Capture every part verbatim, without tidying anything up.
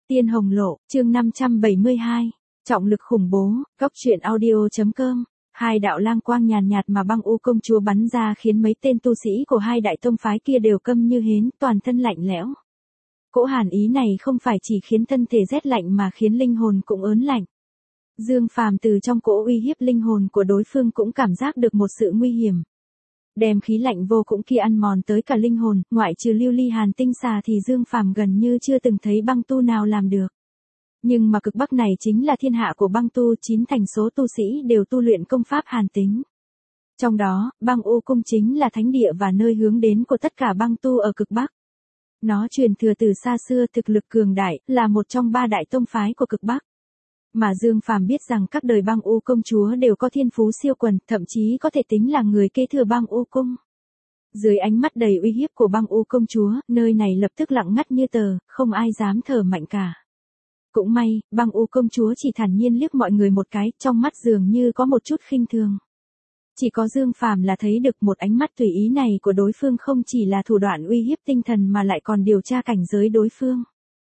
Tiên Hồng Lộ, chương năm trăm bảy mươi hai. Trọng lực khủng bố, góc truyện audio.com. Hai đạo lang quang nhàn nhạt mà băng u công chúa bắn ra khiến mấy tên tu sĩ của hai đại tông phái kia đều câm như hến, toàn thân lạnh lẽo. Cỗ hàn ý này không phải chỉ khiến thân thể rét lạnh mà khiến linh hồn cũng ớn lạnh. Dương Phàm từ trong cỗ uy hiếp linh hồn của đối phương cũng cảm giác được một sự nguy hiểm. Đem khí lạnh vô cũng kia ăn mòn tới cả linh hồn, ngoại trừ lưu ly hàn tinh xà thì Dương Phàm gần như chưa từng thấy băng tu nào làm được. Nhưng mà cực bắc này chính là thiên hạ của băng tu, chín thành số tu sĩ đều tu luyện công pháp hàn tính. Trong đó, băng u cung chính là thánh địa và nơi hướng đến của tất cả băng tu ở cực bắc. Nó truyền thừa từ xa xưa, thực lực cường đại, là một trong ba đại tông phái của cực bắc. Mà Dương Phàm biết rằng các đời băng u công chúa đều có thiên phú siêu quần, thậm chí có thể tính là người kế thừa băng u cung. Dưới ánh mắt đầy uy hiếp của băng u công chúa, nơi này lập tức lặng ngắt như tờ, không ai dám thở mạnh cả. Cũng may, băng u công chúa chỉ thản nhiên liếc mọi người một cái, trong mắt dường như có một chút khinh thường. Chỉ có Dương Phàm là thấy được một ánh mắt tùy ý này của đối phương không chỉ là thủ đoạn uy hiếp tinh thần mà lại còn điều tra cảnh giới đối phương.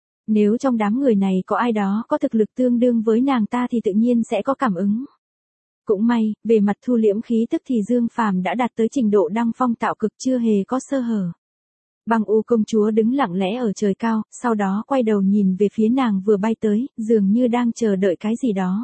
Nếu trong đám người này có ai đó có thực lực tương đương với nàng ta thì tự nhiên sẽ có cảm ứng. Cũng may, về mặt thu liễm khí tức thì Dương Phàm đã đạt tới trình độ đăng phong tạo cực, chưa hề có sơ hở. Băng u công chúa đứng lặng lẽ ở trời cao, sau đó quay đầu nhìn về phía nàng vừa bay tới, dường như đang chờ đợi cái gì đó.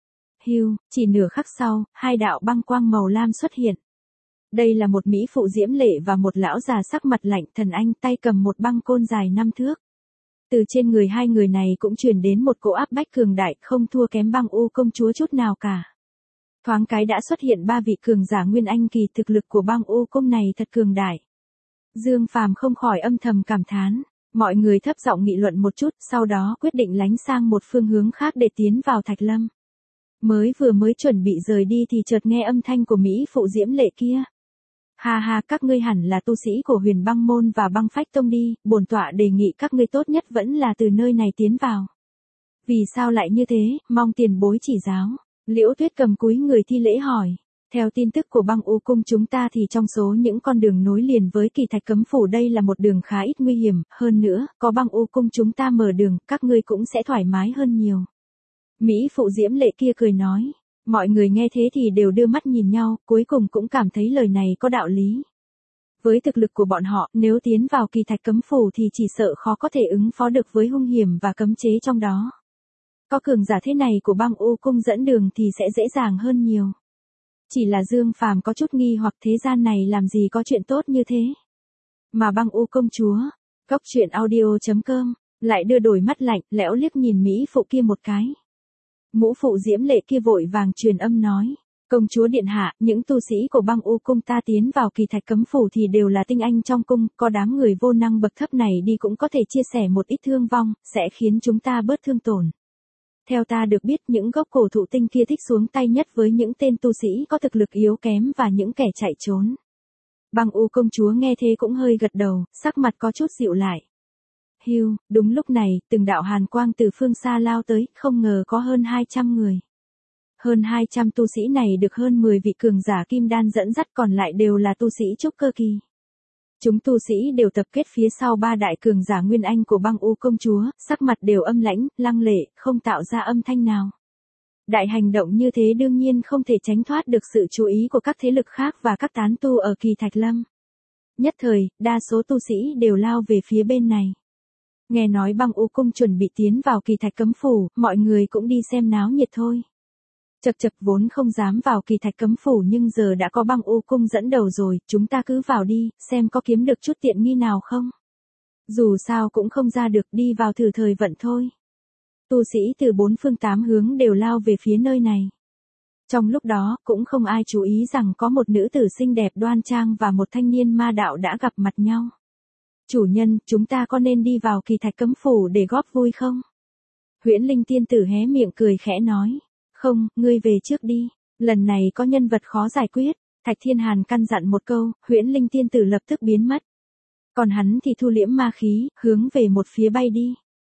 Hiu, chỉ nửa khắc sau, hai đạo băng quang màu lam xuất hiện. Đây là một mỹ phụ diễm lệ và một lão già sắc mặt lạnh, thần anh, tay cầm một băng côn dài năm thước. Từ trên người hai người này cũng truyền đến một cỗ áp bách cường đại, không thua kém băng u công chúa chút nào cả. Thoáng cái đã xuất hiện ba vị cường giả nguyên anh kỳ, thực lực của băng u cung này thật cường đại. Dương Phàm không khỏi âm thầm cảm thán, mọi người thấp giọng nghị luận một chút, sau đó quyết định lánh sang một phương hướng khác để tiến vào Thạch Lâm. Mới vừa mới chuẩn bị rời đi thì chợt nghe âm thanh của mỹ phụ diễm lệ kia. Ha ha, các ngươi hẳn là tu sĩ của Huyền Băng môn và Băng Phách tông đi, bổn tọa đề nghị các ngươi tốt nhất vẫn là từ nơi này tiến vào. Vì sao lại như thế, mong tiền bối chỉ giáo. Liễu Tuyết cầm cúi người thi lễ hỏi. Theo tin tức của băng u cung chúng ta thì trong số những con đường nối liền với Kỳ Thạch Cấm Phủ đây là một đường khá ít nguy hiểm, hơn nữa, có băng u cung chúng ta mở đường, các ngươi cũng sẽ thoải mái hơn nhiều. Mỹ phụ diễm lệ kia cười nói. Mọi người nghe thế thì đều đưa mắt nhìn nhau, cuối cùng cũng cảm thấy lời này có đạo lý. Với thực lực của bọn họ, nếu tiến vào Kỳ Thạch Cấm Phủ thì chỉ sợ khó có thể ứng phó được với hung hiểm và cấm chế trong đó. Có cường giả thế này của băng u cung dẫn đường thì sẽ dễ dàng hơn nhiều. Chỉ là Dương Phàm có chút nghi hoặc thế gian này làm gì có chuyện tốt như thế. Mà băng u công chúa, góc truyện audio.com, lại đưa đổi mắt lạnh, lẽo liếc nhìn Mỹ phụ kia một cái. Mũ phụ diễm lệ kia vội vàng truyền âm nói, công chúa điện hạ, những tu sĩ của băng u cung ta tiến vào Kỳ Thạch Cấm Phủ thì đều là tinh anh trong cung, có đám người vô năng bậc thấp này đi cũng có thể chia sẻ một ít thương vong, sẽ khiến chúng ta bớt thương tổn. Theo ta được biết những gốc cổ thụ tinh kia thích xuống tay nhất với những tên tu sĩ có thực lực yếu kém và những kẻ chạy trốn. Băng u công chúa nghe thế cũng hơi gật đầu, sắc mặt có chút dịu lại. Hiu, đúng lúc này, từng đạo hàn quang từ phương xa lao tới, không ngờ có hơn hai trăm người. Hơn hai trăm tu sĩ này được hơn mười vị cường giả kim đan dẫn dắt, còn lại đều là tu sĩ trúc cơ kỳ. Chúng tu sĩ đều tập kết phía sau ba đại cường giả nguyên anh của băng u công chúa, sắc mặt đều âm lãnh, lăng lệ, không tạo ra âm thanh nào. Đại hành động như thế đương nhiên không thể tránh thoát được sự chú ý của các thế lực khác và các tán tu ở Kỳ Thạch Lâm. Nhất thời, đa số tu sĩ đều lao về phía bên này. Nghe nói băng u cung chuẩn bị tiến vào Kỳ Thạch Cấm Phủ, mọi người cũng đi xem náo nhiệt thôi. Chật chật, vốn không dám vào Kỳ Thạch Cấm Phủ nhưng giờ đã có băng u cung dẫn đầu rồi, chúng ta cứ vào đi, xem có kiếm được chút tiện nghi nào không. Dù sao cũng không ra được, đi vào thử thời vận thôi. Tu sĩ từ bốn phương tám hướng đều lao về phía nơi này. Trong lúc đó, cũng không ai chú ý rằng có một nữ tử xinh đẹp đoan trang và một thanh niên ma đạo đã gặp mặt nhau. Chủ nhân, chúng ta có nên đi vào Kỳ Thạch Cấm Phủ để góp vui không? Huyễn Linh tiên tử hé miệng cười khẽ nói. Không, ngươi về trước đi, lần này có nhân vật khó giải quyết. Thạch Thiên Hàn căn dặn một câu, Huyễn Linh tiên tử lập tức biến mất. Còn hắn thì thu liễm ma khí, hướng về một phía bay đi.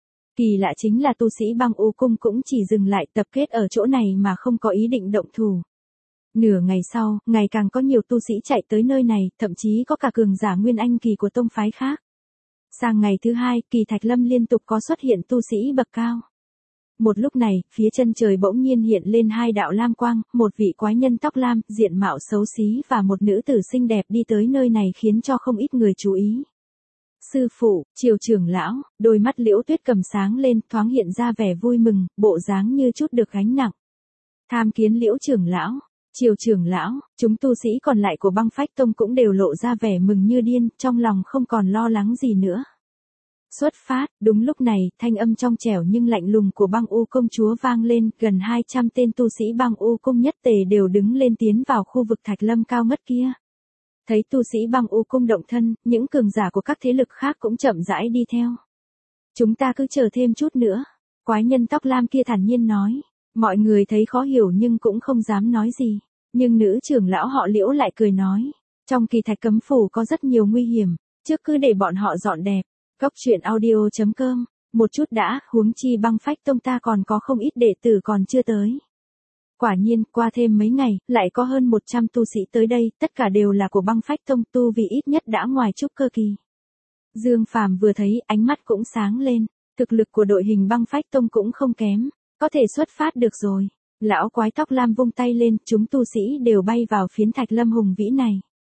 Kỳ lạ chính là tu sĩ băng u cung cũng chỉ dừng lại tập kết ở chỗ này mà không có ý định động thủ. Nửa ngày sau, ngày càng có nhiều tu sĩ chạy tới nơi này, thậm chí có cả cường giả nguyên anh kỳ của tông phái khác. Sang ngày thứ hai, Kỳ Thạch Lâm liên tục có xuất hiện tu sĩ bậc cao. Một lúc này, phía chân trời bỗng nhiên hiện lên hai đạo lam quang, một vị quái nhân tóc lam, diện mạo xấu xí và một nữ tử xinh đẹp đi tới nơi này khiến cho không ít người chú ý. Sư phụ, Triều trưởng lão, đôi mắt Liễu Tuyết cầm sáng lên, thoáng hiện ra vẻ vui mừng, bộ dáng như chút được gánh nặng. Tham kiến Liễu trưởng lão, Triều trưởng lão, chúng tu sĩ còn lại của Băng Phách Tông cũng đều lộ ra vẻ mừng như điên, trong lòng không còn lo lắng gì nữa. Xuất phát, đúng lúc này, thanh âm trong trẻo nhưng lạnh lùng của Băng U công chúa vang lên, gần hai trăm tên tu sĩ Băng U cung nhất tề đều đứng lên tiến vào khu vực Thạch Lâm cao ngất kia. Thấy tu sĩ Băng U cung động thân, những cường giả của các thế lực khác cũng chậm rãi đi theo. Chúng ta cứ chờ thêm chút nữa, quái nhân tóc lam kia thản nhiên nói. Mọi người thấy khó hiểu nhưng cũng không dám nói gì. Nhưng nữ trưởng lão họ Liễu lại cười nói. Trong Kỳ Thạch cấm phủ có rất nhiều nguy hiểm, trước cứ để bọn họ dọn đẹp. Góc truyện audio chấm com, một chút đã, huống chi Băng Phách Tông ta còn có không ít đệ tử còn chưa tới. Quả nhiên, qua thêm mấy ngày, lại có hơn một trăm tu sĩ tới đây, tất cả đều là của Băng Phách Tông, tu vì ít nhất đã ngoài trúc cơ kỳ. Dương Phàm vừa thấy, ánh mắt cũng sáng lên, thực lực của đội hình Băng Phách Tông cũng không kém, có thể xuất phát được rồi. Lão quái tóc lam vung tay lên, chúng tu sĩ đều bay vào phiến Thạch Lâm hùng vĩ này.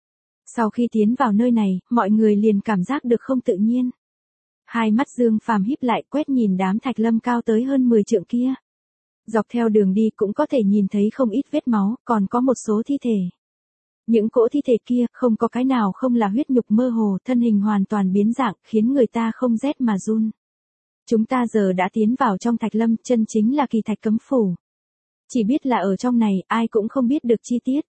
Sau khi tiến vào nơi này, mọi người liền cảm giác được không tự nhiên. Hai mắt Dương Phàm híp lại quét nhìn đám Thạch Lâm cao tới hơn mười trượng kia. Dọc theo đường đi cũng có thể nhìn thấy không ít vết máu, còn có một số thi thể. Những cỗ thi thể kia không có cái nào không là huyết nhục mơ hồ, thân hình hoàn toàn biến dạng, khiến người ta không rét mà run. Chúng ta giờ đã tiến vào trong Thạch Lâm, chân chính là Kỳ Thạch cấm phủ. Chỉ biết là ở trong này, ai cũng không biết được chi tiết.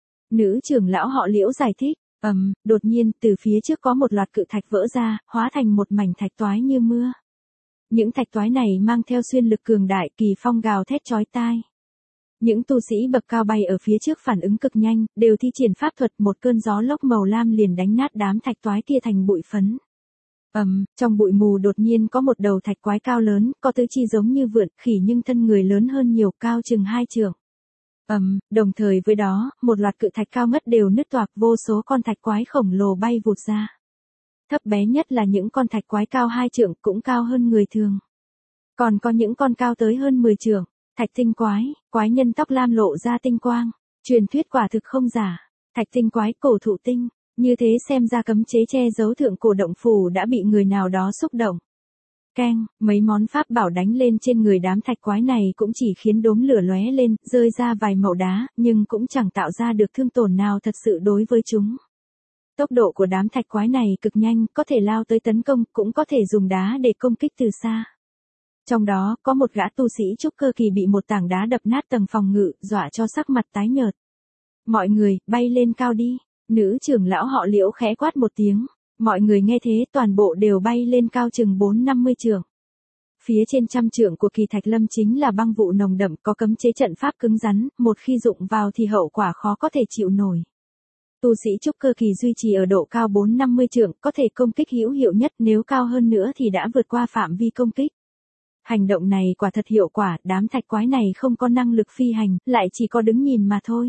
Nữ trưởng lão họ Liễu giải thích, ầm, um, đột nhiên, từ phía trước có một loạt cự thạch vỡ ra, hóa thành một mảnh thạch toái như mưa. Những thạch toái này mang theo xuyên lực cường đại, kỳ phong gào thét chói tai. Những tu sĩ bậc cao bay ở phía trước phản ứng cực nhanh, đều thi triển pháp thuật, một cơn gió lốc màu lam liền đánh nát đám thạch toái kia thành bụi phấn. Ầm, um, trong bụi mù đột nhiên có một đầu thạch quái cao lớn, có tứ chi giống như vượn, khỉ nhưng thân người lớn hơn nhiều, cao chừng hai trượng. Ầm, um, đồng thời với đó, một loạt cự thạch cao ngất đều nứt toạc, vô số con thạch quái khổng lồ bay vụt ra. Thấp bé nhất là những con thạch quái cao hai trượng, cũng cao hơn người thường. Còn có những con cao tới hơn mười trượng, thạch tinh quái, quái nhân tóc lam lộ ra tinh quang, truyền thuyết quả thực không giả. Thạch tinh quái, cổ thụ tinh, như thế xem ra cấm chế che giấu thượng cổ động phủ đã bị người nào đó xúc động. Keng, mấy món pháp bảo đánh lên trên người đám thạch quái này cũng chỉ khiến đốm lửa lóe lên, rơi ra vài mẩu đá, nhưng cũng chẳng tạo ra được thương tổn nào thật sự đối với chúng. Tốc độ của đám thạch quái này cực nhanh, có thể lao tới tấn công, cũng có thể dùng đá để công kích từ xa. Trong đó, có một gã tu sĩ trúc cơ kỳ bị một tảng đá đập nát tầng phòng ngự, dọa cho sắc mặt tái nhợt. Mọi người, bay lên cao đi. Nữ trưởng lão họ Liễu khẽ quát một tiếng. Mọi người nghe thế toàn bộ đều bay lên cao chừng bốn năm mươi trượng. Phía trên trăm trượng của Kỳ Thạch Lâm chính là băng vụ nồng đậm, có cấm chế trận pháp cứng rắn, một khi dụng vào thì hậu quả khó có thể chịu nổi. Tu sĩ trúc cơ kỳ duy trì ở độ cao bốn năm mươi trượng, có thể công kích hữu hiệu nhất, nếu cao hơn nữa thì đã vượt qua phạm vi công kích. Hành động này quả thật hiệu quả, đám thạch quái này không có năng lực phi hành, lại chỉ có đứng nhìn mà thôi.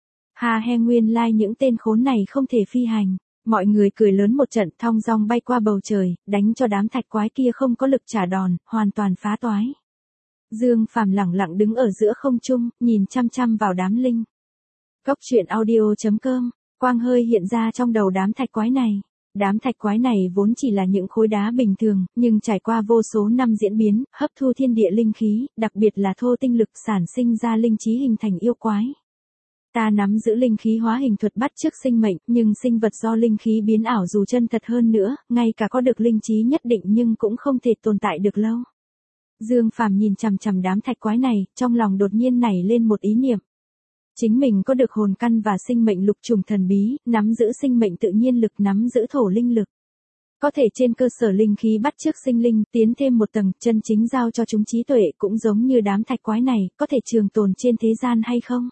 Ha he, nguyên lai những tên khốn này không thể phi hành. Mọi người cười lớn một trận, thong dong bay qua bầu trời, đánh cho đám thạch quái kia không có lực trả đòn, hoàn toàn phá toái. Dương Phàm lẳng lặng đứng ở giữa không trung, nhìn chăm chăm vào đám linh. Góc truyện audio chấm com, quang hơi hiện ra trong đầu đám thạch quái này. Đám thạch quái này vốn chỉ là những khối đá bình thường, nhưng trải qua vô số năm diễn biến, hấp thu thiên địa linh khí, đặc biệt là thô tinh lực sản sinh ra linh trí hình thành yêu quái. Ta nắm giữ linh khí hóa hình thuật bắt chước sinh mệnh, nhưng sinh vật do linh khí biến ảo dù chân thật hơn nữa, ngay cả có được linh trí nhất định nhưng cũng không thể tồn tại được lâu. Dương Phàm nhìn chằm chằm đám thạch quái này, trong lòng đột nhiên nảy lên một ý niệm. Chính mình có được hồn căn và sinh mệnh lục trùng thần bí, nắm giữ sinh mệnh tự nhiên lực, nắm giữ thổ linh lực. Có thể trên cơ sở linh khí bắt chước sinh linh, tiến thêm một tầng, chân chính giao cho chúng trí tuệ, cũng giống như đám thạch quái này, có thể trường tồn trên thế gian hay không?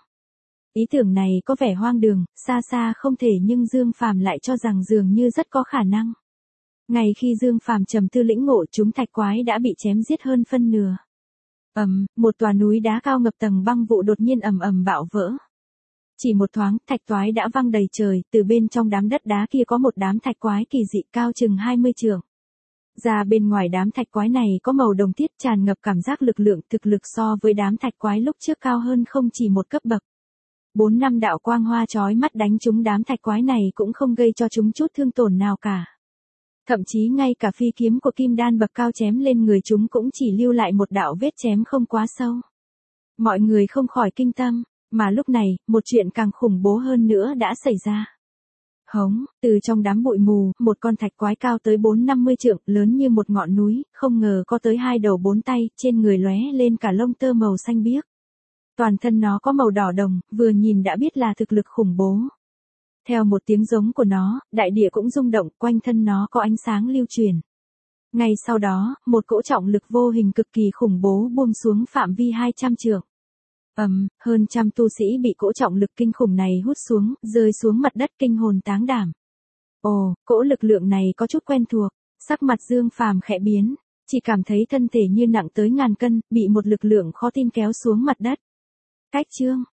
Ý tưởng này có vẻ hoang đường, xa xa không thể, nhưng Dương Phàm lại cho rằng dường như rất có khả năng. Ngày khi Dương Phàm trầm tư lĩnh ngộ, chúng thạch quái đã bị chém giết hơn phân nửa. Ầm, um, một tòa núi đá cao ngập tầng băng vụ đột nhiên ầm ầm bạo vỡ. Chỉ một thoáng, thạch toái đã văng đầy trời, từ bên trong đám đất đá kia có một đám thạch quái kỳ dị cao chừng hai mươi trượng. Ra bên ngoài đám thạch quái này có màu đồng tiết tràn ngập cảm giác lực lượng, thực lực so với đám thạch quái lúc trước cao hơn không chỉ một cấp bậc. Bốn năm đạo quang hoa chói mắt đánh trúng đám thạch quái này cũng không gây cho chúng chút thương tổn nào cả. Thậm chí ngay cả phi kiếm của kim đan bậc cao chém lên người chúng cũng chỉ lưu lại một đạo vết chém không quá sâu. Mọi người không khỏi kinh tâm, mà lúc này, một chuyện càng khủng bố hơn nữa đã xảy ra. Hống, từ trong đám bụi mù, một con thạch quái cao tới bốn năm mươi trượng, lớn như một ngọn núi, không ngờ có tới hai đầu bốn tay, trên người lóe lên cả lông tơ màu xanh biếc. Toàn thân nó có màu đỏ đồng, vừa nhìn đã biết là thực lực khủng bố. Theo một tiếng giống của nó, đại địa cũng rung động, quanh thân nó có ánh sáng lưu truyền. Ngay sau đó, một cỗ trọng lực vô hình cực kỳ khủng bố buông xuống phạm vi hai trăm trượng. Ầm, um, hơn trăm tu sĩ bị cỗ trọng lực kinh khủng này hút xuống, rơi xuống mặt đất kinh hồn táng đảm. Ồ, cỗ lực lượng này có chút quen thuộc, sắc mặt Dương Phàm khẽ biến, chỉ cảm thấy thân thể như nặng tới ngàn cân, bị một lực lượng khó tin kéo xuống mặt đất. Cách chương